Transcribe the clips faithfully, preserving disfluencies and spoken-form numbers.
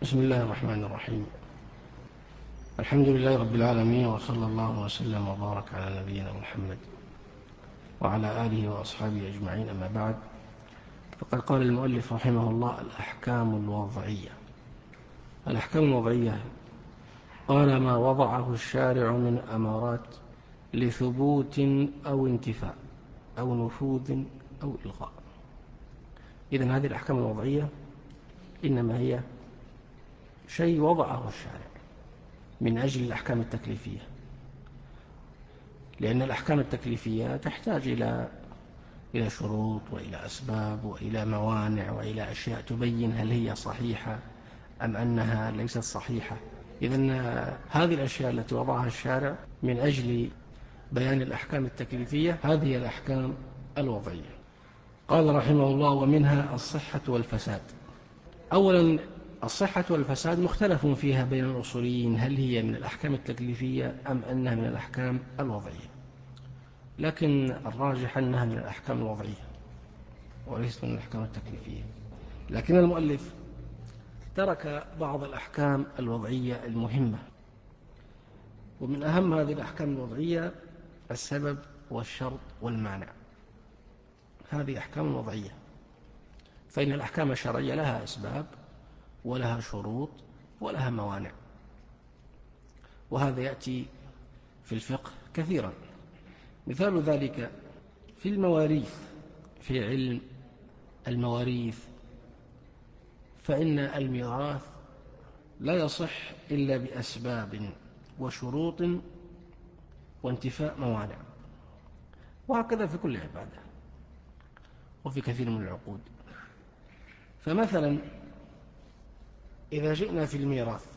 بسم الله الرحمن الرحيم. الحمد لله رب العالمين، وصلى الله وسلم وبارك على نبينا محمد وعلى آله وأصحابه أجمعين، أما بعد. فقد قال المؤلف رحمه الله: الأحكام الوضعية. الأحكام الوضعية قال: ما وضعه الشارع من أمارات لثبوت أو انتفاء أو نفوذ أو إلغاء. إذن هذه الأحكام الوضعية إنما هي شيء وضعه الشارع من أجل الأحكام التكليفية، لأن الأحكام التكليفية تحتاج إلى إلى شروط وإلى أسباب وإلى موانع وإلى أشياء تبين هل هي صحيحة أم أنها ليست صحيحة. إذن هذه الأشياء التي وضعها الشارع من أجل بيان الأحكام التكليفية هذه الأحكام الوضعية. قال رحمه الله: ومنها الصحة والفساد. أولا، الصحة والفساد مختلف فيها بين الأصوليين، هل هي من الأحكام التكليفية أم أنها من الأحكام الوضعية، لكن الراجح أنها من الأحكام الوضعية وليست من الأحكام التكليفية. لكن المؤلف ترك بعض الأحكام الوضعية المهمة، ومن أهم هذه الأحكام الوضعية السبب والشرط والمانع. هذه أحكام وضعية، فإن الأحكام الشرعية لها أسباب ولها شروط ولها موانع، وهذا يأتي في الفقه كثيرا. مثال ذلك في المواريث، في علم المواريث، فإن الميراث لا يصح إلا بأسباب وشروط وانتفاء موانع، وهكذا في كل عبادة وفي كثير من العقود. فمثلا إذا جئنا في الميراث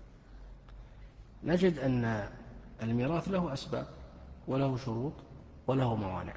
نجد أن الميراث له أسباب وله شروط وله موانع.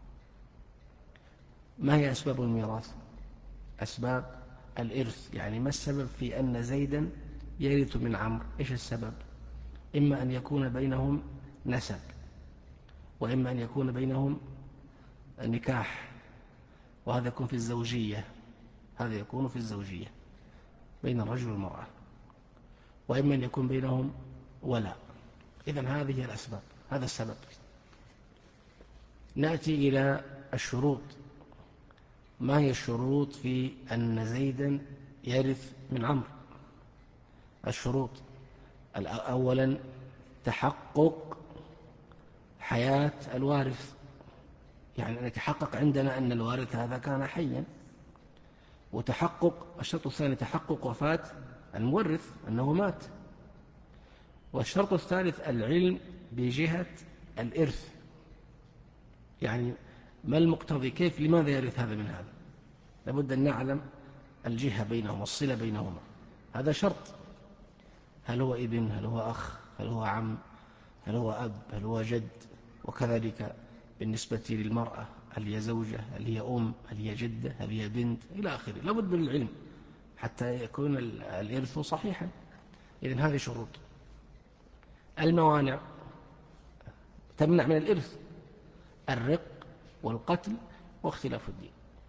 ما هي أسباب الميراث؟ أسباب الإرث، يعني ما السبب في أن زيدا يرث من عمرو؟ إيش السبب؟ إما أن يكون بينهم نسب، وإما أن يكون بينهم نكاح، وهذا يكون في الزوجية، هذا يكون في الزوجية بين الرجل والمرأة، وإما أن يكون بينهم ولاء. إذن هذه هي الأسباب، هذا السبب. نأتي إلى الشروط. ما هي الشروط في أن زيدا يرث من عمرو؟ الشروط: أولا تحقق حياة الوارث، يعني أن يتحقق عندنا أن الوارث هذا كان حيا. وتحقق الشرط الثاني تحقق وفاة المورث، أنه مات. والشرط الثالث العلم بجهة الإرث، يعني ما المقتضي، كيف لماذا يرث هذا من هذا؟ لابد أن نعلم الجهة بينهما، الصلة بينهما، هذا شرط. هل هو ابن، هل هو أخ، هل هو عم، هل هو أب، هل هو جد. وكذلك بالنسبة للمرأة، هل هي زوجة، هل هي أم، هل هي جدة، هل هي بنت، إلى آخره. لابد من العلم حتى يكون الإرث صحيحا. إذن هذه شروط. الموانع تمنع من الإرث: الرق والقتل واختلاف الدين.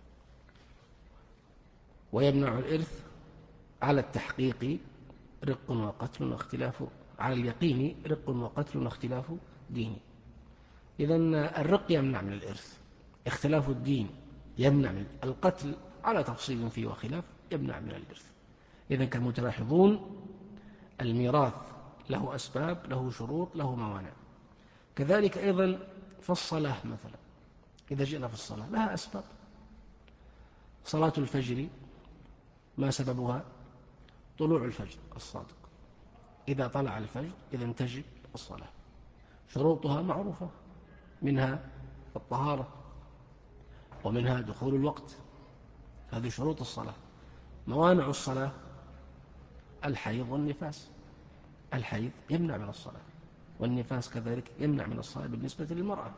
ويمنع الإرث على التحقيق رق وقتل واختلاف، على اليقين رق وقتل واختلاف دين. إذن الرق يمنع من الإرث، اختلاف الدين يمنع من القتل على تفصيل فيه وخلاف، يمنع من الإرث. إذن كما تلاحظون الميراث له أسباب، له شروط، له موانع. كذلك أيضا في الصلاة مثلا، إذا جئنا في الصلاة لها أسباب. صلاة الفجر ما سببها؟ طلوع الفجر الصادق، إذا طلع الفجر إذا تجب الصلاة. شروطها معروفة، منها الطهارة، ومنها دخول الوقت، هذه شروط الصلاة. موانع الصلاة: الحيض والنفاس، الحيض يمنع من الصلاة، والنفاس كذلك يمنع من الصلاة بالنسبة للمرأة،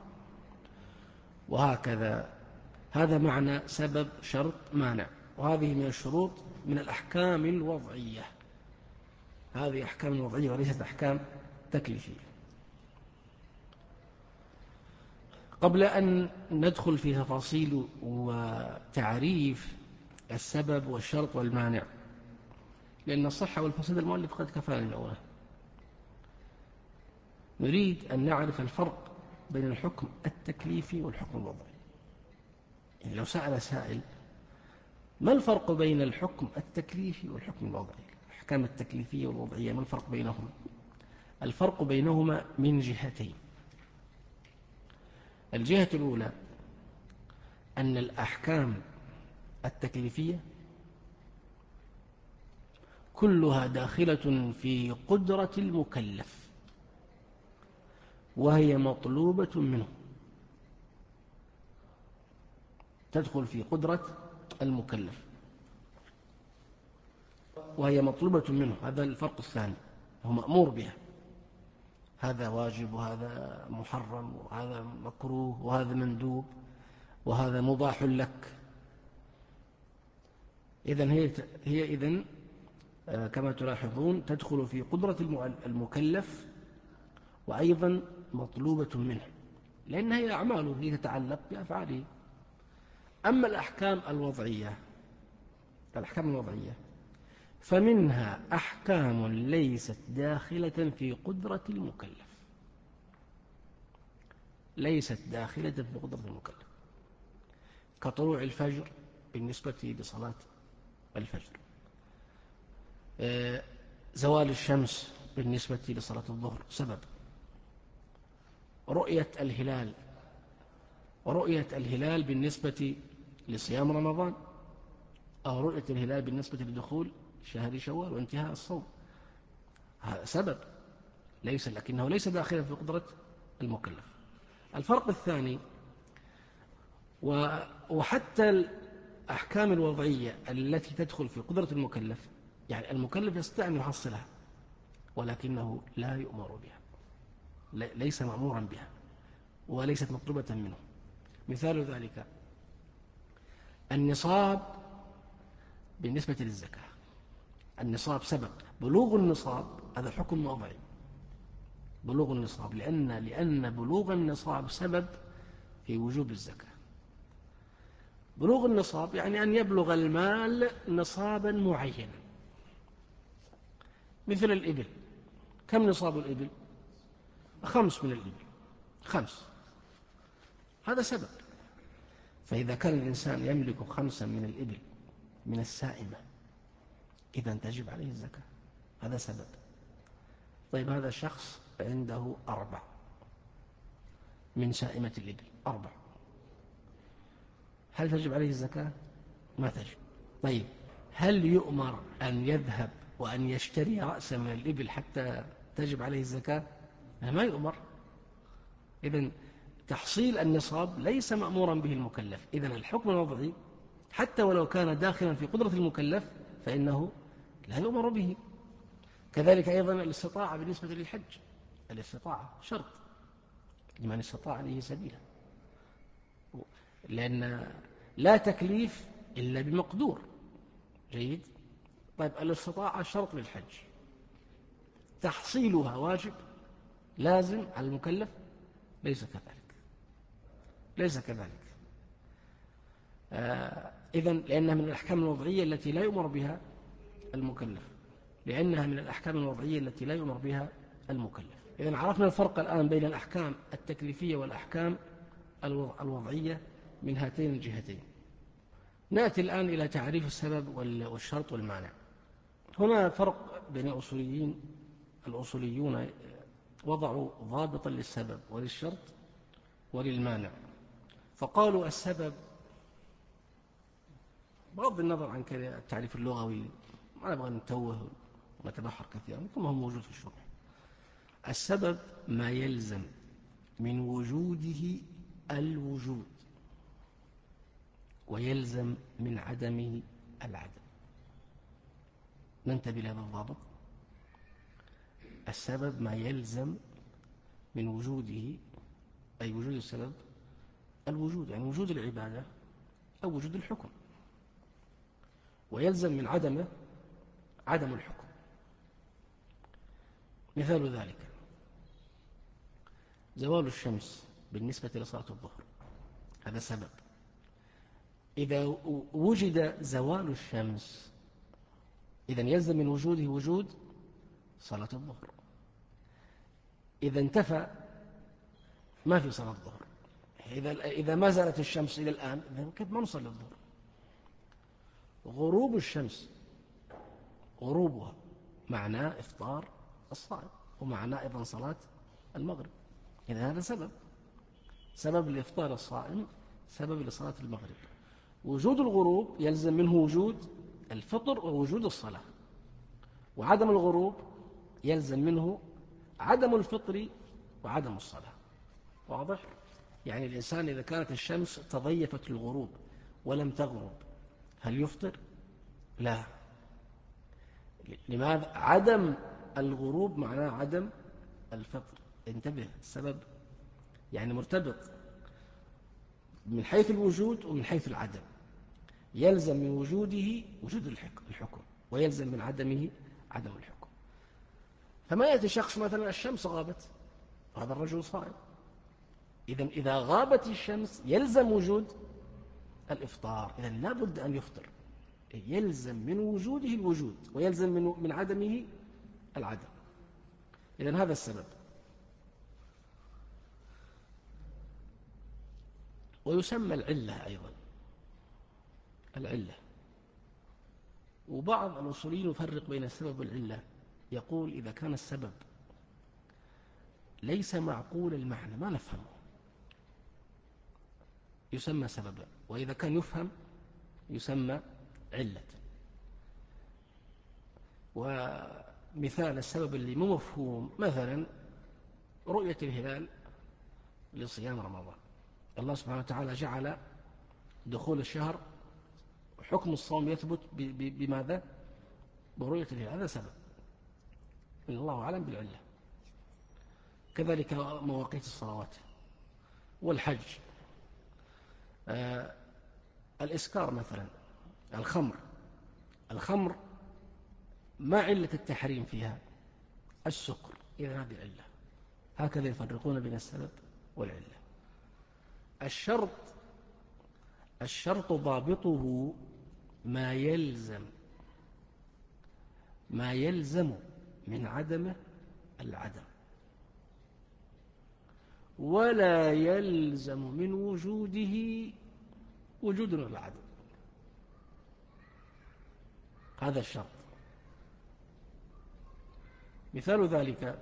وهكذا. هذا معنى سبب شرط مانع. وهذه من الشروط من الأحكام الوضعية، هذه أحكام وضعية وليست أحكام تكليفية. قبل أن ندخل في تفاصيل وتعريف السبب والشرط والمانع، لأن الصحة والفساد المؤلف قد كفانا الأولى. نريد أن نعرف الفرق بين الحكم التكليفي والحكم الوضعي. يعني لو سأل سائل ما الفرق بين الحكم التكليفي والحكم الوضعي، الأحكام التكليفية والوضعية، ما الفرق بينهما؟ الفرق بينهما من جهتين. الجهة الأولى أن الأحكام التكليفية كلها داخلة في قدرة المكلف، وهي مطلوبة منه، تدخل في قدرة المكلف وهي مطلوبة منه. هذا الفرق الثاني، هو مأمور بها، هذا واجب وهذا محرم وهذا مكروه وهذا مندوب وهذا مباح لك. إذن هي هي إذن كما تلاحظون تدخل في قدرة المكلف وأيضا مطلوبة منه، لأن هي أعماله، هي تتعلق بأفعاله. أما الأحكام الوضعية الأحكام الوضعية فمنها أحكام ليست داخلة في قدرة المكلف، ليست داخلة في قدرة المكلف، كطلوع الفجر بالنسبة لصلاة الفجر، زوال الشمس بالنسبة لصلاة الظهر سبب، رؤية الهلال ورؤية الهلال بالنسبة لصيام رمضان، أو رؤية الهلال بالنسبة لدخول شهر شوال وانتهاء الصوم، هذا سبب ليس، لكنه ليس داخلا في قدرة المكلف. الفرق الثاني، وحتى الأحكام الوضعية التي تدخل في قدرة المكلف، يعني المكلف يستطيع أن يحصلها ولكنه لا يؤمر بها، ليس مأمورا بها وليست مطلوبة منه. مثال ذلك النصاب بالنسبة للزكاة. النصاب سبب، بلوغ النصاب هذا حكم وضعي، بلوغ النصاب، لأن لأن بلوغ النصاب سبب في وجوب الزكاة. بلوغ النصاب يعني أن يبلغ المال نصابا معينا. مثل الإبل، كم نصاب الإبل؟ خمس من الإبل، خمس، هذا سبب. فإذا كان الإنسان يملك خمسا من الإبل من السائمة إذن تجب عليه الزكاة، هذا سبب. طيب هذا شخص عنده أربع من سائمة الإبل، أربع، هل تجب عليه الزكاة؟ ما تجب. طيب هل يؤمر أن يذهب وأن يشتري رأسا من الإبل حتى تجب عليه الزكاة؟ ما يؤمر. إذن تحصيل النصاب ليس مأمورا به المكلف. إذن الحكم الوضعي حتى ولو كان داخلا في قدرة المكلف فإنه لا يؤمر به. كذلك أيضا الاستطاعة بالنسبة للحج، الاستطاعة شرط لمن استطاع عليه سبيلا، لأن لا تكليف إلا بمقدور. جيد. طيب الاستطاعة شرط للحج، تحصيلها واجب لازم على المكلف؟ ليس كذلك، ليس كذلك. آه إذن لأنها من الأحكام الوضعية التي لا يؤمر بها المكلف، لأنها من الأحكام الوضعية التي لا يؤمر بها المكلف. إذن عرفنا الفرق الآن بين الأحكام التكليفية والأحكام الوضعية من هاتين الجهتين. نأتي الآن إلى تعريف السبب والشرط والمانع. هنا فرق بين الأصوليين. الأصوليون وضعوا ضابطا للسبب وللشرط وللمانع، فقالوا السبب، بغض النظر عن التعريف اللغوي ما نبغى نتوه ونتبحر كثيرا كما هو موجود في الشرح، السبب ما يلزم من وجوده الوجود ويلزم من عدمه العدم. ننتبه لهذا الضابط. السبب ما يلزم من وجوده، أي وجود السبب الوجود، يعني وجود العبادة أو وجود الحكم، ويلزم من عدمه عدم الحكم. مثال ذلك زوال الشمس بالنسبة لصلاة الظهر، هذا سبب. إذا وجد زوال الشمس إذن يلزم من وجوده وجود صلاة الظهر. إذا انتفى ما في صلاة الظهر. إذا إذا ما زالت الشمس إلى الآن كيف ما نصلي الظهر؟ غروب الشمس، غروبها معناه إفطار الصائم، ومعناه أيضا صلاة المغرب. إذا هذا سبب سبب لإفطار الصائم، سبب لصلاة المغرب. وجود الغروب يلزم منه وجود الفطر ووجود الصلاة، وعدم الغروب يلزم منه عدم الفطر وعدم الصلاة. واضح؟ يعني الإنسان إذا كانت الشمس تضيفت للغروب ولم تغرب هل يفطر؟ لا. لماذا؟ عدم الغروب معناه عدم الفطر. انتبه، السبب يعني مرتبط من حيث الوجود ومن حيث العدم. يلزم من وجوده وجود الحكم، ويلزم من عدمه عدم الحكم. فما يأتي شخص مثلا الشمس غابت، هذا الرجل صائم، إذن إذا غابت الشمس يلزم وجود الإفطار، إذن لا بد أن يفطر. يلزم من وجوده الوجود، ويلزم من من عدمه العدم. إذن هذا السبب. ويسمى العلة أيضا، العلة. وبعض الأصوليين يفرق بين السبب والعلة، يقول إذا كان السبب ليس معقول المعنى ما نفهمه يسمى سببا، وإذا كان يفهم يسمى علة. ومثال السبب اللي مو مفهوم مثلا رؤية الهلال لصيام رمضان. الله سبحانه وتعالى جعل دخول الشهر وحكم الصوم يثبت بماذا؟ برؤية الهلال، هذا سبب، الله أعلم بالعلة. كذلك مواقيت الصلوات والحج. آه الإسكار مثلا، الخمر الخمر ما علة التحريم فيها؟ السكر، إذا هذه علة. هكذا يفرقون بين السبب والعلة. الشرط الشرط ضابطه ما يلزم ما يلزم من عدمه العدم، ولا يلزم من وجوده وجود العدم. هذا الشرط. مثال ذلك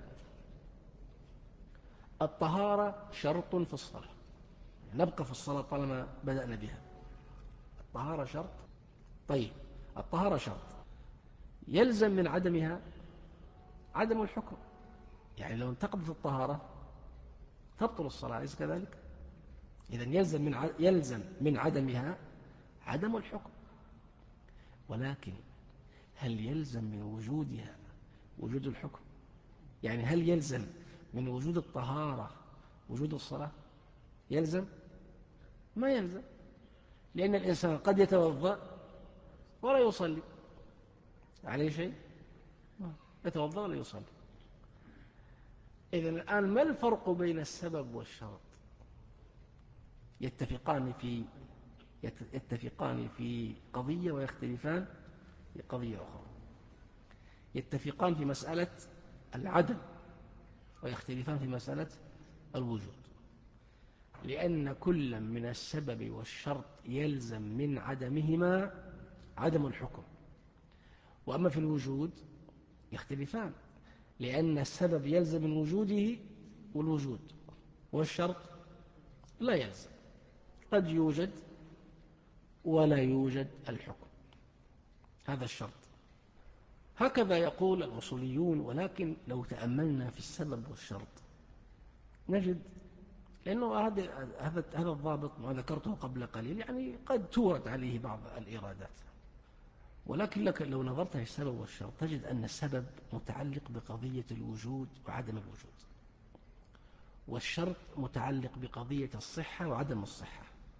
الطهارة شرط في الصلاة، نبقى في الصلاة طالما بدأنا بها. الطهارة شرط. طيب الطهارة شرط يلزم من عدمها عدم الحكم، يعني لو انتقضت الطهارة تبطل الصلاة، أليس كذلك؟ إذن يلزم من يلزم من عدمها عدم الحكم. ولكن هل يلزم من وجودها وجود الحكم؟ يعني هل يلزم من وجود الطهارة وجود الصلاة؟ يلزم؟ ما يلزم، لأن الإنسان قد يتوضأ ولا يصلي عليه شيء، يتوضأ ولا يصلي. إذن الآن ما الفرق بين السبب والشرط؟ يتفقان في يتفقان في قضية ويختلفان في قضية أخرى. يتفقان في مسألة العدم ويختلفان في مسألة الوجود، لأن كل من السبب والشرط يلزم من عدمهما عدم الحكم. وأما في الوجود يختلفان، لأن السبب يلزم من وجوده والوجود، والشرط لا يلزم، قد يوجد ولا يوجد الحكم. هذا الشرط. هكذا يقول الأصوليون. ولكن لو تأملنا في السبب والشرط نجد لأنه هذا هذا الضابط ما ذكرته قبل قليل يعني قد تورد عليه بعض الإرادات، ولكن لك لو نظرت في السبب والشرط تجد أن السبب متعلق بقضية الوجود وعدم الوجود، والشرط متعلق بقضية الصحة وعدم الصحة.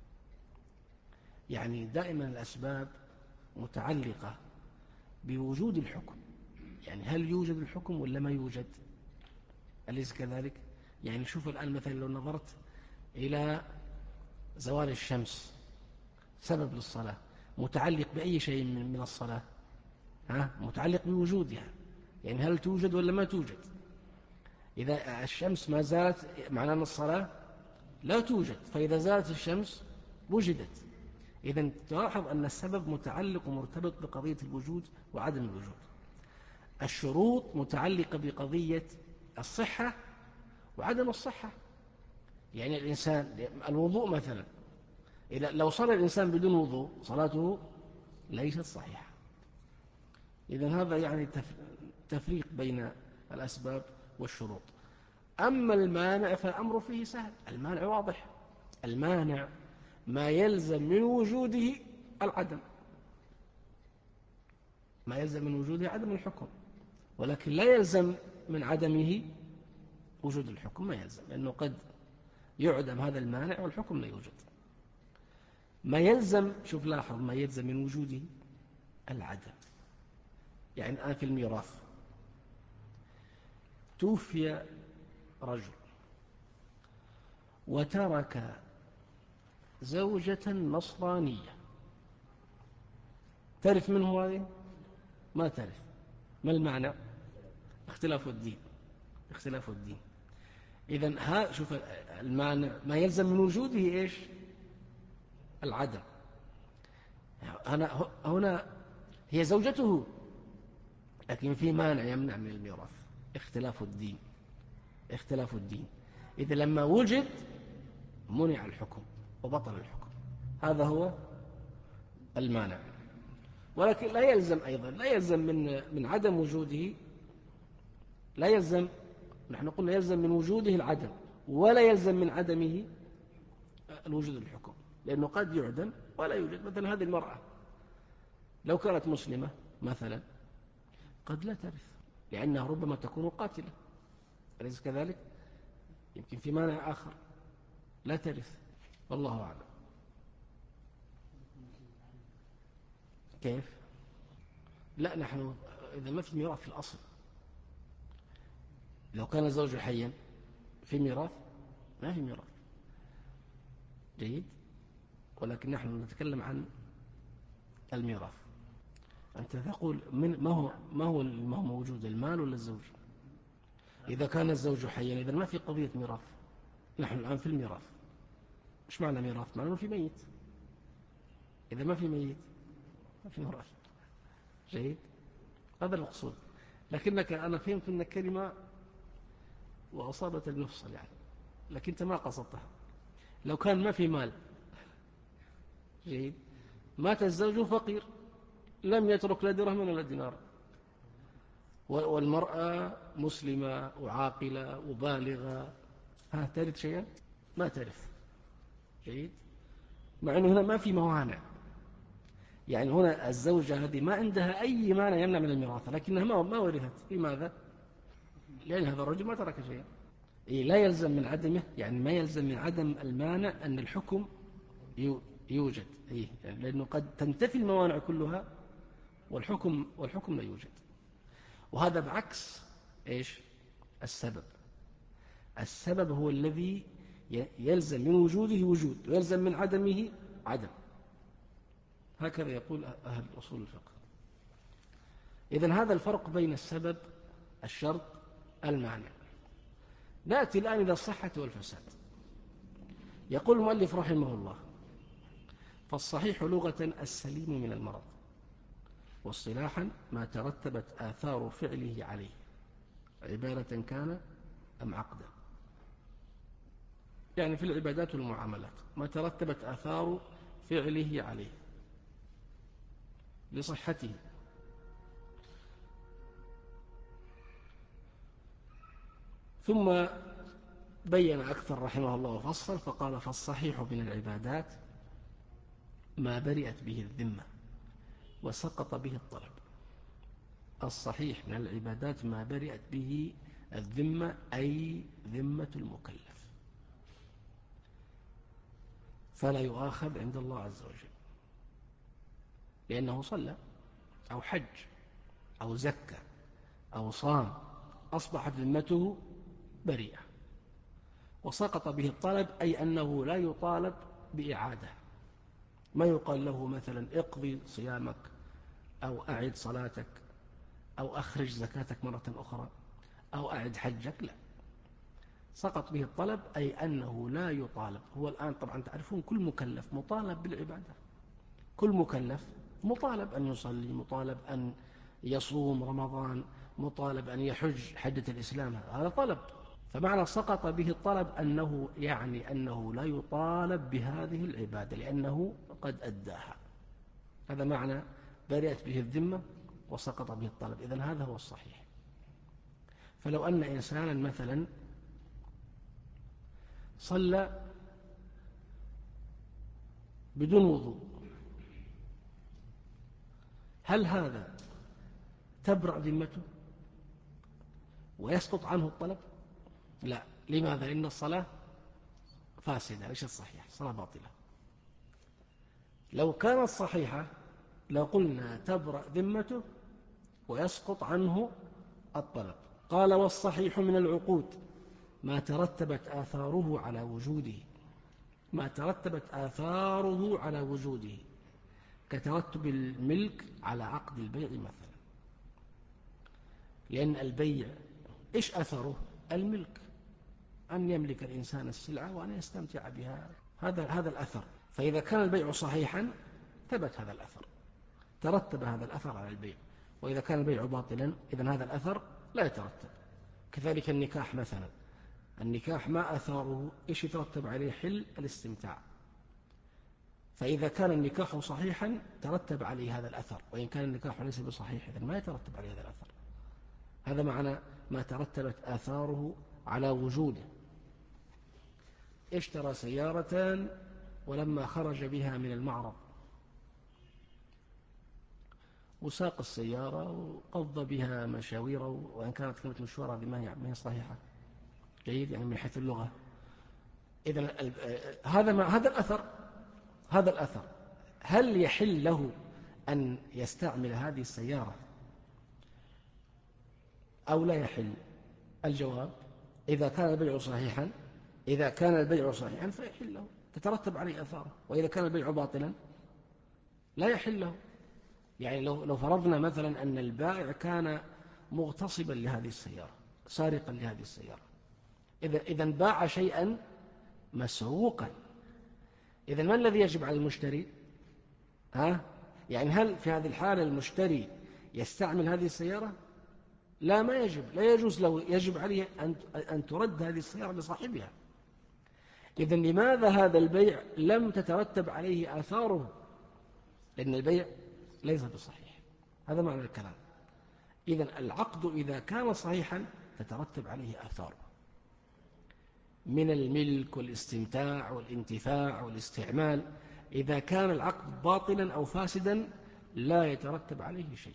يعني دائما الأسباب متعلقة بوجود الحكم، يعني هل يوجد الحكم ولا ما يوجد؟ أليس كذلك؟ يعني شوف الآن مثلا لو نظرت إلى زوال الشمس سبب للصلاة، متعلق بأي شيء من الصلاة؟ ها متعلق بوجودها، يعني هل توجد ولا ما توجد. إذا الشمس ما زالت معناه أن الصلاة لا توجد، فإذا زالت الشمس وجدت. إذن تلاحظ أن السبب متعلق ومرتبط بقضية الوجود وعدم الوجود. الشروط متعلقة بقضية الصحة وعدم الصحة. يعني الإنسان الوضوء مثلا، إذا لو صلى الإنسان بدون وضوء صلاته ليست صحيحة. إذن هذا يعني تفريق بين الأسباب والشروط. أما المانع فالأمر فيه سهل. المانع واضح. المانع ما يلزم من وجوده العدم، ما يلزم من وجوده عدم الحكم، ولكن لا يلزم من عدمه وجود الحكم، ما يلزم، لأنه قد يعدم هذا المانع والحكم لا يوجد. ما يلزم، شوف لاحظ، ما يلزم من وجوده العدم. يعني الآن في الميراث توفي رجل وترك زوجة نصرانية، تعرف من هو هذه؟ ما تعرف. ما المعنى؟ اختلاف الدين، اختلاف الدين. إذن ها شوف المعنى، ما يلزم من وجوده إيش؟ العدم. هنا هنا هي زوجته، لكن في مانع يمنع من الميراث، اختلاف الدين، اختلاف الدين. إذا لما وجد منع الحكم وبطل الحكم، هذا هو المانع. ولكن لا يلزم أيضا، لا يلزم من من عدم وجوده، لا يلزم، نحن قلنا يلزم من وجوده العدم، ولا يلزم من عدمه الوجود الحكم، لأنه قد يعدم ولا يوجد. مثلا هذه المرأة لو كانت مسلمة مثلا قد لا ترث، لأنها ربما تكون قاتلة، أليس كذلك؟ يمكن في مانع آخر لا ترث، والله أعلم. كيف؟ لا، نحن إذا ما في ميراث في الأصل، لو كان الزوج حيا في ميراث؟ ما في ميراث. جيد. ولكن نحن نتكلم عن الميراث. أنت تقول من ما هو ما هو ما هو موجود، المال ولا الزوج؟ إذا كان الزوج حيا إذا ما في قضية ميراث. نحن الآن في الميراث. إيش معنى ميراث؟ معنى في ميت. إذا ما في ميت ما في ميراث. جيد. هذا المقصود. لكنك أنا فهمت أن كلمة وأصابت المفصل يعني، لكن أنت ما قصدتها. لو كان ما في مال، جيد، مات الزوج فقير لم يترك لا درهم ولا دينار، والمرأة مسلمة وعاقلة وبالغة، ها ترث شيئا؟ ما ترث. جيد. مع أنه هنا ما في موانع، يعني هنا الزوجة هذه ما عندها أي مانع يمنع من الميراث، لكنها ما ما ورثت. لماذا؟ لأن هذا الرجل ما ترك شيئا. إيه، لا يلزم من عدمه، يعني ما يلزم من عدم المانع أن الحكم يوجد. إيه، يعني لأنه قد تنتفي الموانع كلها والحكم والحكم لا يوجد. وهذا بعكس إيش؟ السبب. السبب هو الذي يلزم من وجوده وجود ويلزم من عدمه عدم. هكذا يقول أهل أصول الفقه. إذن هذا الفرق بين السبب، الشرط، المعنى. نأتي الآن إلى الصحة والفساد. يقول المؤلف رحمه الله: فالصحيح لغة السليم من المرض، واصطلاحا ما ترتبت آثار فعله عليه، عبادة كان أم عقدا. يعني في العبادات والمعاملات ما ترتبت آثار فعله عليه لصحته. ثم بين أكثر رحمه الله وفصل فقال: فالصحيح من العبادات ما برئت به الذمة وسقط به الطلب. الصحيح من العبادات ما برئت به الذمة، أي ذمة المكلف، فلا يؤاخذ عند الله عز وجل، لأنه صلى أو حج أو زكى أو صام، أصبحت ذمته بريئة. وسقط به الطلب، أي أنه لا يطالب بإعادة، ما يقال له مثلا اقضي صيامك أو أعد صلاتك أو أخرج زكاتك مرة أخرى أو أعد حجك، لا، سقط به الطلب، أي أنه لا يطالب. هو الآن طبعا تعرفون كل مكلف مطالب بالعبادة، كل مكلف مطالب أن يصلي، مطالب أن يصوم رمضان، مطالب أن يحج حجة الإسلام، هذا طلب. فمعنى سقط به الطلب أنه يعني أنه لا يطالب بهذه العبادة لأنه قد أداها. هذا معنى برئت به الذمة وسقط به الطلب. إذن هذا هو الصحيح. فلو أن إنسانا مثلا صلى بدون وضوء، هل هذا تبرأ ذمته ويسقط عنه الطلب؟ لا. لماذا؟ لأن الصلاة فاسدة ليست صحيحة، الصلاة باطلة. لو كانت صحيحة لقلنا تبرأ ذمته ويسقط عنه الطلب. قال: والصحيح من العقود ما ترتبت آثاره على وجوده، ما ترتبت آثاره على وجوده، كترتب الملك على عقد البيع مثلا. لأن البيع إيش أثره؟ الملك، أن يملك الإنسان السلعة وأن يستمتع بها، هذا هذا الأثر. فإذا كان البيع صحيحا ثبت هذا الأثر، ترتب هذا الأثر على البيع. وإذا كان البيع باطلا إذن هذا الأثر لا يترتب. كذلك النكاح مثلا، النكاح ما أثاره إيش يترتب عليه؟ حل الاستمتاع. فإذا كان النكاح صحيحا ترتب عليه هذا الأثر، وإن كان النكاح ليس بصحيح إذن ما يترتب عليه هذا الأثر. هذا معنى ما ترتبت آثاره على وجوده. اشترى سيارة ولما خرج بها من المعرض وساق السيارة وقضى بها مشاويره، وإن كانت كلمة مشوار هذه ما هي صحيحة، جيد يعني من حيث اللغة. إذن هذا ما هذا الأثر، هذا الأثر هل يحل له أن يستعمل هذه السيارة أو لا يحل؟ الجواب: إذا كان البيع صحيحا، إذا كان البيع صحيحا فيحل له، تترتب عليه آثاره. وإذا كان البيع باطلا لا يحل له. يعني لو لو فرضنا مثلا أن البائع كان مغتصبا لهذه السيارة، سارقا لهذه السيارة، إذا إذن باع شيئا مسروقا، إذن ما الذي يجب على المشتري؟ ها؟ يعني هل في هذه الحالة المشتري يستعمل هذه السيارة؟ لا، ما يجب، لا يجوز له، يجب عليه أن أن ترد هذه السيارة لصاحبها. إذن لماذا هذا البيع لم تترتب عليه آثاره؟ لأن البيع ليس بصحيح. هذا معنى الكلام. إذن العقد إذا كان صحيحا تترتب عليه آثاره من الملك والاستمتاع والانتفاع والاستعمال. إذا كان العقد باطلا أو فاسدا لا يترتب عليه شيء.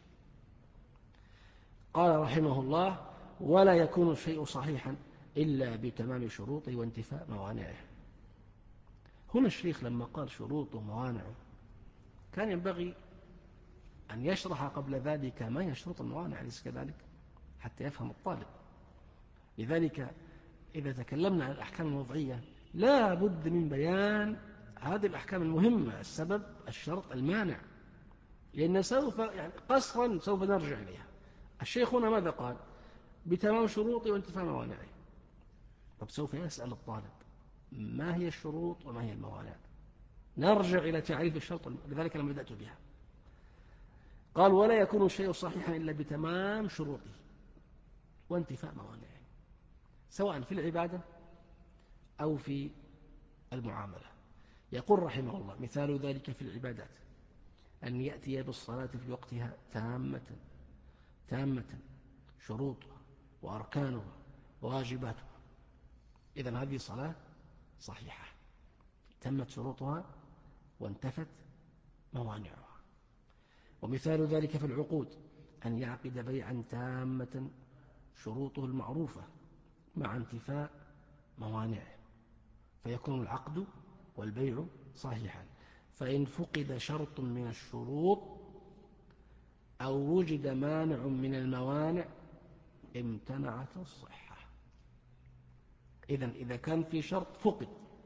قال رحمه الله: ولا يكون الشيء صحيحا إلا بتمام شروطه وانتفاء موانعه. هنا الشيخ لما قال شروطه وموانعه كان ينبغي أن يشرح قبل ذلك ما هي شروط الموانع، ليس كذلك؟ حتى يفهم الطالب. لذلك إذا تكلمنا عن الأحكام الوضعية لا بد من بيان هذه الأحكام المهمة: السبب، الشرط، المانع. لأن سوف يعني قصرا سوف نرجع إليها. الشيخ هنا ماذا قال؟ بتمام شروطه وانتفاء موانعه. طب سوف يسأل الطالب ما هي الشروط وما هي الموانع؟ نرجع إلى تعريف الشرط، لذلك لم بدأت بها. قال: ولا يكون الشيء صحيحا إلا بتمام شروطه وانتفاء موانعه، سواء في العبادة أو في المعاملة. يقول رحمه الله: مثال ذلك في العبادات أن يأتي بالصلاة في وقتها تامة تامة شروطها وأركانها وواجباتها. إذن هذه صلاة صحيحة تمت شروطها وانتفت موانعها. ومثال ذلك في العقود أن يعقد بيعا تامة شروطه المعروفة مع انتفاء موانعه، فيكون العقد والبيع صحيحا. فإن فقد شرط من الشروط أو وجد مانع من الموانع امتنعت الصحة. إذن إذا كان في شرط فقد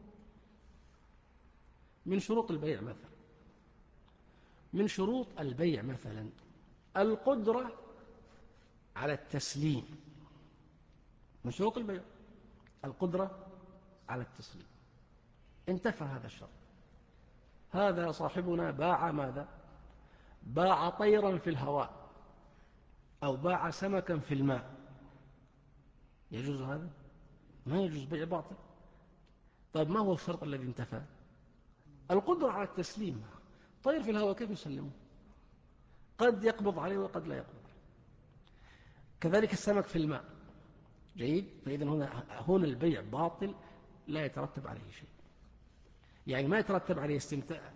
من شروط البيع مثلا، من شروط البيع مثلا القدرة على التسليم، من شروط البيع القدرة على التسليم، انتفى هذا الشرط. هذا صاحبنا باع ماذا؟ باع طيرا في الهواء أو باع سمكا في الماء، يجوز هذا؟ ما يجوز بيع باطل. طيب ما هو الشرط الذي انتفى؟ القدرة على التسليم. طير في الهواء كيف يسلمه؟ قد يقبض عليه وقد لا يقبض عليه. كذلك السمك في الماء. جيد. فإذا هنا هنا البيع باطل لا يترتب عليه شيء، يعني ما يترتب عليه استمتاع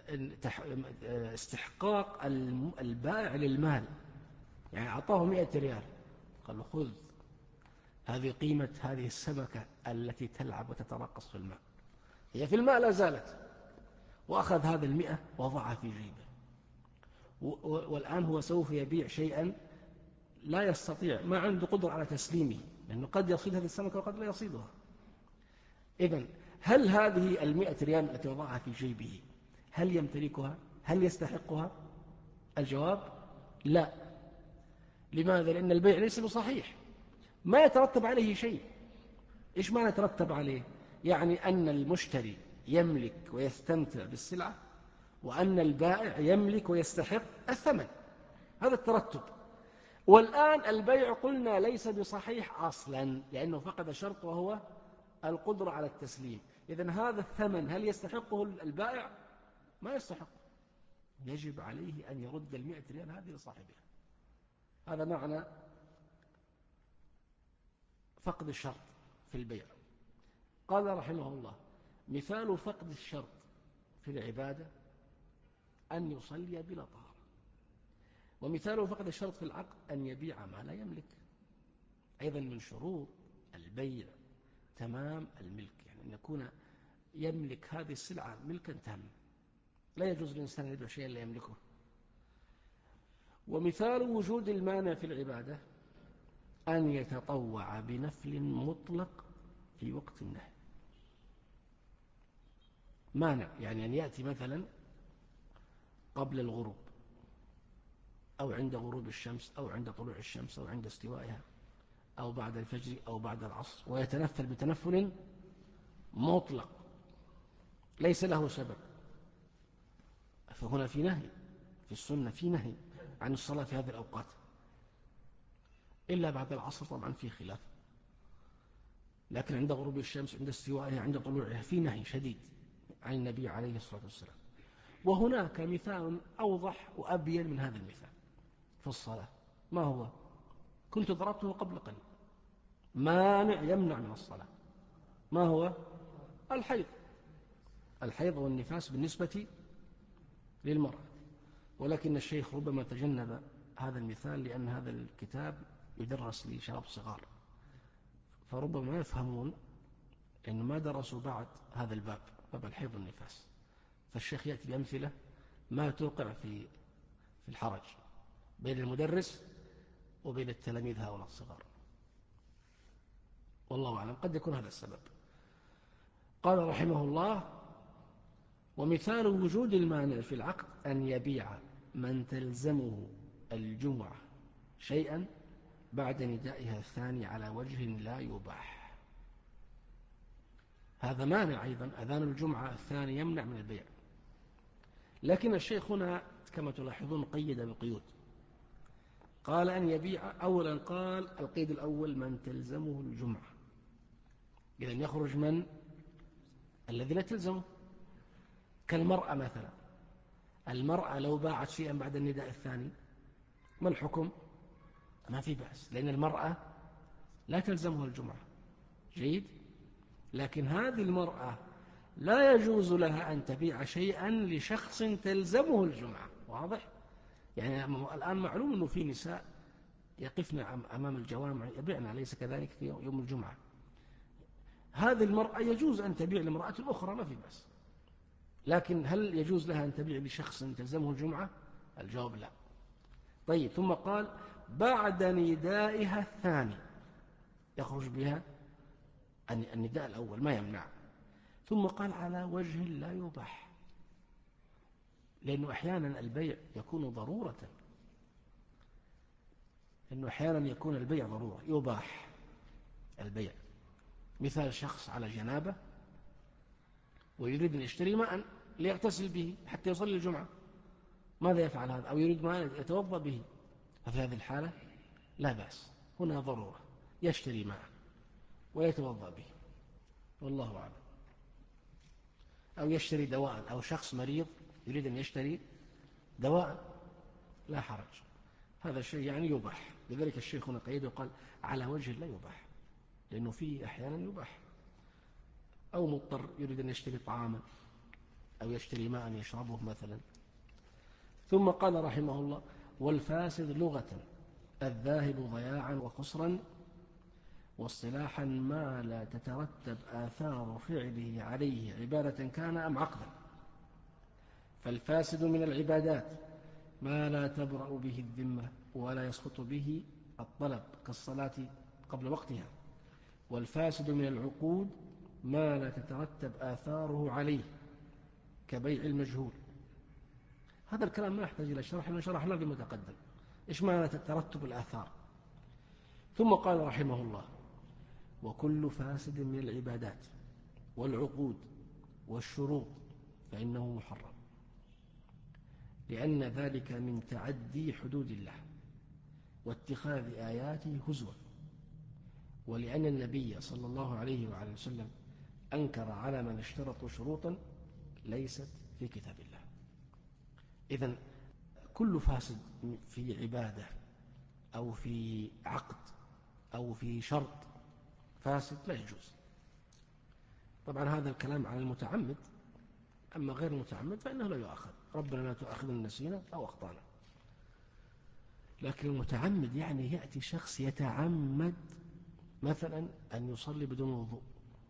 استحقاق البائع للمال. يعني أعطاه مئة ريال، قال له خذ هذه قيمة هذه السمكة التي تلعب وتترقص في الماء، هي في الماء لا زالت، وأخذ هذا المئة وضعها في جيبه، والآن هو سوف يبيع شيئا لا يستطيع، ما عنده قدرة على تسليمه، لأنه قد يصيد هذه السمكة وقد لا يصيدها. إذن هل هذه المئة ريال التي وضعها في جيبه هل يمتلكها؟ هل يستحقها؟ الجواب لا. لماذا؟ لأن البيع ليس بصحيح، ما يترتب عليه شيء. إيش ما يترتب عليه؟ يعني أن المشتري يملك ويستمتع بالسلعة، وأن البائع يملك ويستحق الثمن، هذا الترتب. والآن البيع قلنا ليس بصحيح أصلا، لأنه فقد شرط وهو القدرة على التسليم. إذن هذا الثمن هل يستحقه البائع؟ ما يستحق، يجب عليه أن يرد المئة ريال هذه لصاحبها. هذا معنى فقد الشرط في البيع. قال رحمه الله: مثال فقد الشرط في العبادة أن يصلي بلا طهارة، ومثال فقد الشرط في العقد أن يبيع ما لا يملك. أيضا من شروط البيع تمام الملك، يعني أن يكون يملك هذه السلعة ملكا تاما، لا يجوز للإنسان أن يبيع شيئا لا يملكه. ومثال وجود المانع في العبادة أن يتطوع بنفل مطلق في وقت النهي. مانع يعني أن يأتي مثلا قبل الغروب أو عند غروب الشمس أو عند طلوع الشمس أو عند استوائها أو بعد الفجر أو بعد العصر، ويتنفل بتنفل مطلق ليس له سبب، فهنا في نهي، في السنة في نهي عن الصلاة في هذه الأوقات، إلا بعد العصر طبعا في خلاف، لكن عند غروب الشمس عند استوائها عند طلوعها في نهي شديد عن النبي عليه الصلاة والسلام. وهناك مثال أوضح وأبين من هذا المثال في الصلاة، ما هو؟ كنت ضربته قبل قليل، مانع يمنع من الصلاة، ما هو؟ الحيض. الحيض والنفاس بالنسبة للمرأة، ولكن الشيخ ربما تجنب هذا المثال لأن هذا الكتاب يدرس لشباب صغار، فربما يفهمون أنه ما درسوا بعد هذا الباب، باب الحيض والنفاس، فالشيخ يأتي بأمثلة ما توقع في في الحرج بين المدرس وبين التلاميذ هؤلاء الصغار، والله أعلم، قد يكون هذا السبب. قال رحمه الله: ومثال وجود المانع في العقد أن يبيع من تلزمه الجمعة شيئا بعد ندائها الثاني على وجه لا يباح. هذا مانع أيضا، أذان الجمعة الثاني يمنع من البيع، لكن الشيخ هنا كما تلاحظون قيد بقيود. قال أن يبيع، أولا قال القيد الأول من تلزمه الجمعة، إذن يخرج من الذي لا تلزمه، كالمرأة مثلا. المرأة لو باعت شيئا بعد النداء الثاني ما الحكم؟ ما في بأس، لأن المرأة لا تلزمها الجمعة. جيد. لكن هذه المرأة لا يجوز لها أن تبيع شيئا لشخص تلزمه الجمعة. واضح؟ يعني الآن معلوم أنه في نساء يقفن أمام الجوامع يبيعن، أليس كذلك في يوم الجمعة؟ هذه المرأة يجوز أن تبيع لامرأة أخرى، ما في بأس، لكن هل يجوز لها أن تبيع لشخص تلزمه الجمعة؟ الجواب لا. طيب، ثم قال بعد ندائها الثاني، يخرج بها النداء الأول ما يمنع. ثم قال على وجه لا يباح، لأنه أحيانا البيع يكون ضرورة، أنه أحيانا يكون البيع ضرورة، يباح البيع. مثال شخص على جنابة ويريد أن يشتري ماء ليغتسل به حتى يصلي الجمعة، ماذا يفعل هذا؟ أو يريد ماء يتوضأ به، ففي هذه الحالة لا بأس، هنا ضرورة، يشتري ماء ويتوضأ به، والله أعلم. أو يشتري دواء، أو شخص مريض يريد أن يشتري دواء، لا حرج، هذا الشيء يعني يباح. لذلك الشيخ هنا قيده وقال على وجه لا يباح، لأنه فيه أحيانا يباح. أو مضطر يريد أن يشتري طعاما أو يشتري ماء يشربه مثلا. ثم قال رحمه الله: والفاسد لغة الذاهب ضياعا وخسرا، واصطلاحا ما لا تترتب آثار فعله عليه عبادة كان أم عقدا. فالفاسد من العبادات ما لا تبرأ به الذمة ولا يسقط به الطلب كالصلاة قبل وقتها. والفاسد من العقود ما لا تترتب آثاره عليه كبيع المجهول. هذا الكلام ما يحتاج إلى شرح، لأن شرحنا بما تقدم إيش معنى ترتب الآثار. ثم قال رحمه الله: وكل فاسد من العبادات والعقود والشروط فإنه محرم، لأن ذلك من تعدي حدود الله واتخاذ آياته هزوا، ولأن النبي صلى الله عليه وعلى وسلم أنكر على من اشترطوا شروطا ليست في كتاب الله. إذن كل فاسد في عبادة أو في عقد أو في شرط فاسد لا يجوز. طبعا هذا الكلام على المتعمد، أما غير المتعمد فإنه لا يؤاخذ، ربنا لا تؤاخذنا نسينا أو أخطأنا. لكن المتعمد يعني يأتي شخص يتعمد مثلا أن يصلي بدون وضوء،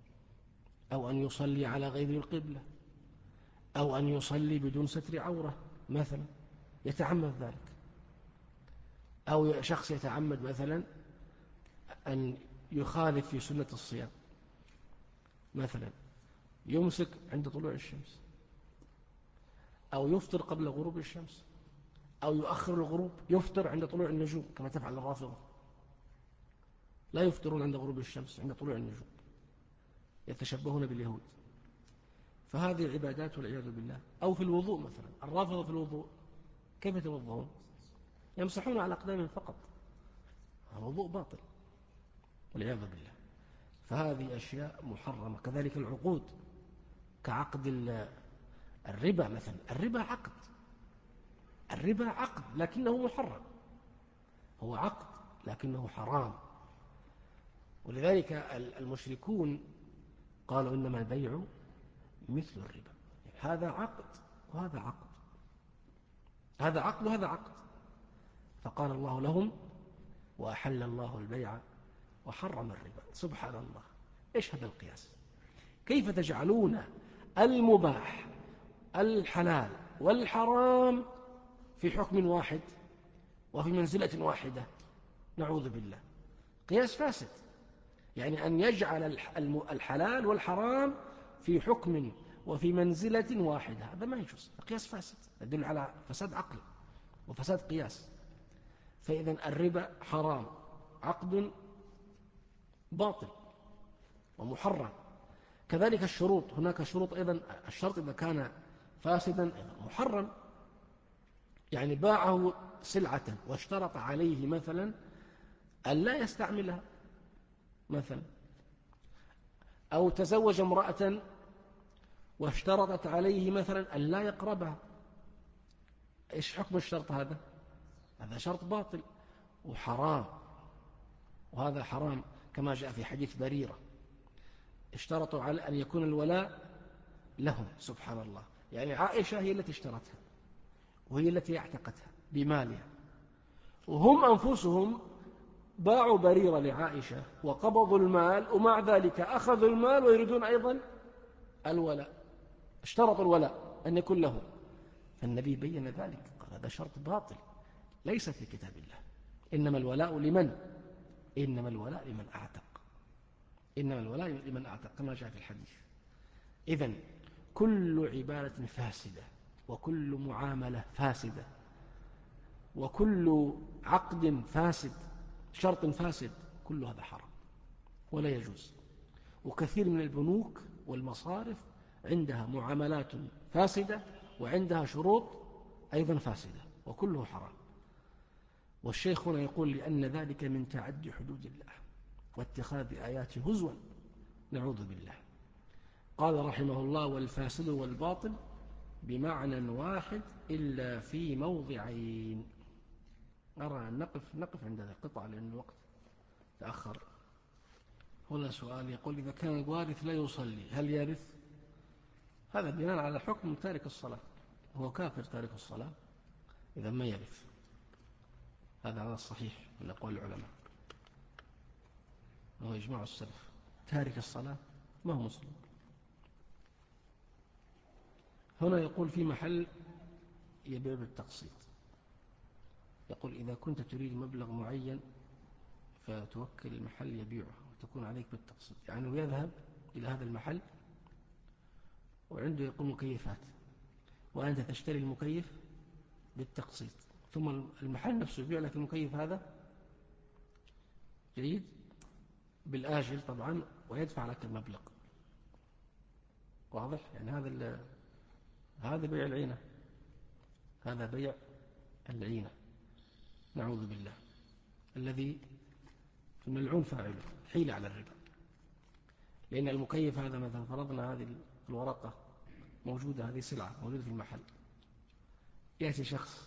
أو أن يصلي على غير القبلة، أو أن يصلي بدون ستر عورة مثلا، يتعمد ذلك. أو شخص يتعمد مثلا أن يخالف في سنة الصيام، مثلا يمسك عند طلوع الشمس، أو يفطر قبل غروب الشمس، أو يؤخر الغروب، يفطر عند طلوع النجوم كما تفعل الرافضة، لا يفطرون عند غروب الشمس، عند طلوع النجوم، يتشبهون باليهود. فهذه عبادات والعياذ بالله. أو في الوضوء مثلا، الرافضة في الوضوء كيف يتوضؤون؟ يمسحون على أقدامهم فقط، الوضوء باطل والعياذ بالله. فهذه أشياء محرمة. كذلك العقود، كعقد الربا مثلا، الربا عقد، الربا عقد لكنه محرم، هو عقد لكنه حرام. ولذلك المشركون قالوا إنما البيع مثل الربا، هذا عقد وهذا عقد، هذا عقد وهذا عقد. فقال الله لهم: وأحل الله البيع وحرم الربا. سبحان الله، إيش هذا القياس؟ كيف تجعلون المباح الحلال والحرام في حكم واحد وفي منزلة واحدة؟ نعوذ بالله، قياس فاسد. يعني أن يجعل الحلال والحرام في حكم وفي منزلة واحدة، هذا ما يجوز، قياس فاسد يدل على فساد عقل وفساد قياس. فإذا الربا حرام، عقد باطل ومحرم. كذلك الشروط، هناك شروط أيضا، الشرط إذا كان فاسدا محرم، يعني باعه سلعة واشترط عليه مثلا أن لا يستعملها مثلا، أو تزوج امرأة واشترطت عليه مثلا أن لا يقربها، إيش حكم الشرط هذا؟ هذا شرط باطل وحرام، وهذا حرام كما جاء في حديث بريرة، اشترطوا على أن يكون الولاء لهم. سبحان الله، يعني عائشة هي التي اشترتها وهي التي اعتقتها بمالها، وهم أنفسهم باعوا بريرة لعائشة وقبضوا المال، ومع ذلك أخذوا المال ويريدون أيضا الولاء، اشترطوا الولاء أن يكون له. فالنبي بين ذلك، قال هذا شرط باطل ليس في كتاب الله، إنما الولاء لمن؟ إنما الولاء لمن أعتق، إنما الولاء لمن أعتق كما جاء في الحديث. إذن كل عبادة فاسدة، وكل معاملة فاسدة، وكل عقد فاسد شرط فاسد، كل هذا حرام ولا يجوز. وكثير من البنوك والمصارف عندها معاملات فاسدة وعندها شروط أيضا فاسدة، وكله حرام. والشيخ هنا يقول لأن ذلك من تعدي حدود الله واتخاذ آيات هزوا، نعوذ بالله. قال رحمه الله: والفاسد والباطل بمعنى واحد إلا في موضعين. أرى أن نقف, نقف عند هذه القطعة لأن الوقت تأخر. هنا سؤال يقول: إذا كان الوارث لا يصلي هل يرث؟ هذا بناء على حكم تارك الصلاة، هو كافر تارك الصلاة، إذا ما يرث. هذا على الصحيح من أقوال العلماء، هو إجماع السلف، تارك الصلاة ما هو مسلم. هنا يقول: في محل يبيع بالتقسيط. يقول: إذا كنت تريد مبلغ معين فتوكل المحل يبيعه وتكون عليك بالتقسيط، يعني يذهب إلى هذا المحل وعنده يقول مكيفات، وأنت تشتري المكيف بالتقسيط، ثم المحل نفسه يبيع لك المكيف هذا جيد بالآجل طبعا، ويدفع لك المبلغ. واضح؟ يعني هذا هذا بيع العينة، هذا بيع العينة، نعوذ بالله، الذي الملعون فاعله، حيلة على الربا. لأن المكيف هذا مثلا فرضنا هذه الورقة موجودة، هذه سلعة موجودة في المحل، يأتي شخص،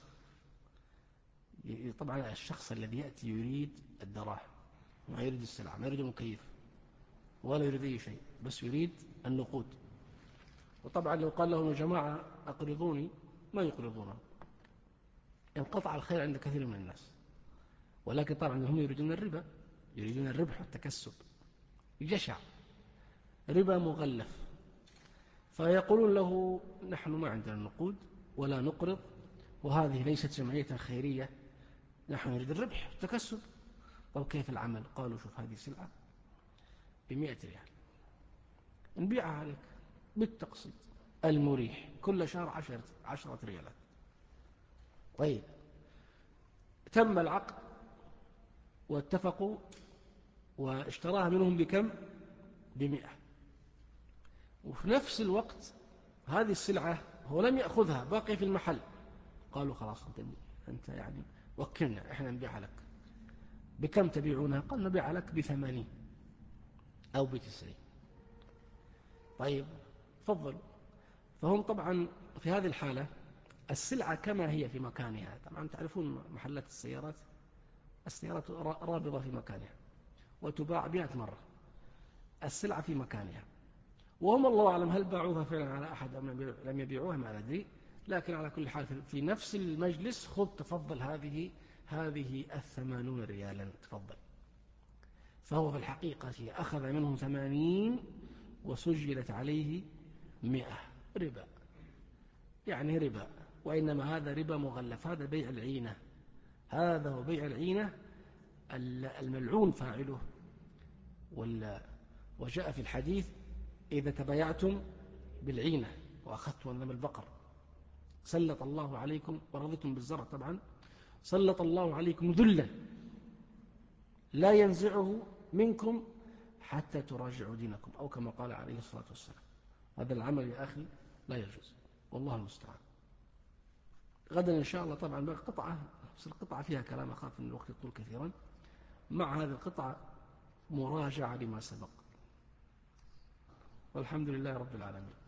طبعا الشخص الذي يأتي يريد الدراهم، ما يريد السلعة، ما يريد المكيف ولا يريد أي شيء، بس يريد النقود. وطبعا لو قال لهم: يا جماعة أقرضوني، ما يقرضونه، انقطع الخير عند كثير من الناس. ولكن طبعا هم يريدون الربا، يريدون الربح والتكسب، جشع، ربا مغلف. فيقولون له: نحن ما عندنا نقود ولا نقرض، وهذه ليست جمعية خيرية، نحن نريد الربح والتكسب. طب كيف العمل؟ قالوا: شوف، هذه سلعة بمئة ريال نبيعها عليك بالتقسيط المريح، كل شهر عشرة, عشرة ريالات. طيب، تم العقد واتفقوا، واشتراها منهم بكم؟ بمئة. وفي نفس الوقت هذه السلعة هو لم يأخذها، باقي في المحل. قالوا: خلاص أنت, أنت يعني وكلنا، إحنا نبيعها لك. بكم تبيعونها؟ قال: نبيعها لك بثمانين أو بتسعين. طيب تفضل. فهم طبعا في هذه الحالة السلعة كما هي في مكانها. طبعا تعرفون محلات السيارات، السيارات رابضة في مكانها وتباع مئة مرة، السلعة في مكانها، وهم الله أعلم هل باعوها فعلا على أحد أم لم يبيعوها، ما ندري. لكن على كل حال في نفس المجلس: خذ تفضل، هذه هذه الثمانون ريالا، تفضل. فهو في الحقيقة أخذ منهم ثمانين وسجلت عليه مئة، ربا، يعني ربا. وإنما هذا ربا مغلف، هذا بيع العينة، هذا هو بيع العينة الملعون فاعله. وجاء في الحديث: إذا تبايعتم بالعينة وأخذتم ذم البقر سلط الله عليكم، ورضيتم بالزرع طبعا، سلط الله عليكم ذلا لا ينزعه منكم حتى تراجعوا دينكم، أو كما قال عليه الصلاة والسلام. هذا العمل يا أخي لا يجوز، والله المستعان. غدا إن شاء الله طبعا بقى قطعة، بس القطعة فيها كلام، أخاف أن الوقت يطول كثيرا. مع هذه القطعة مراجعة لما سبق، والحمد لله رب العالمين.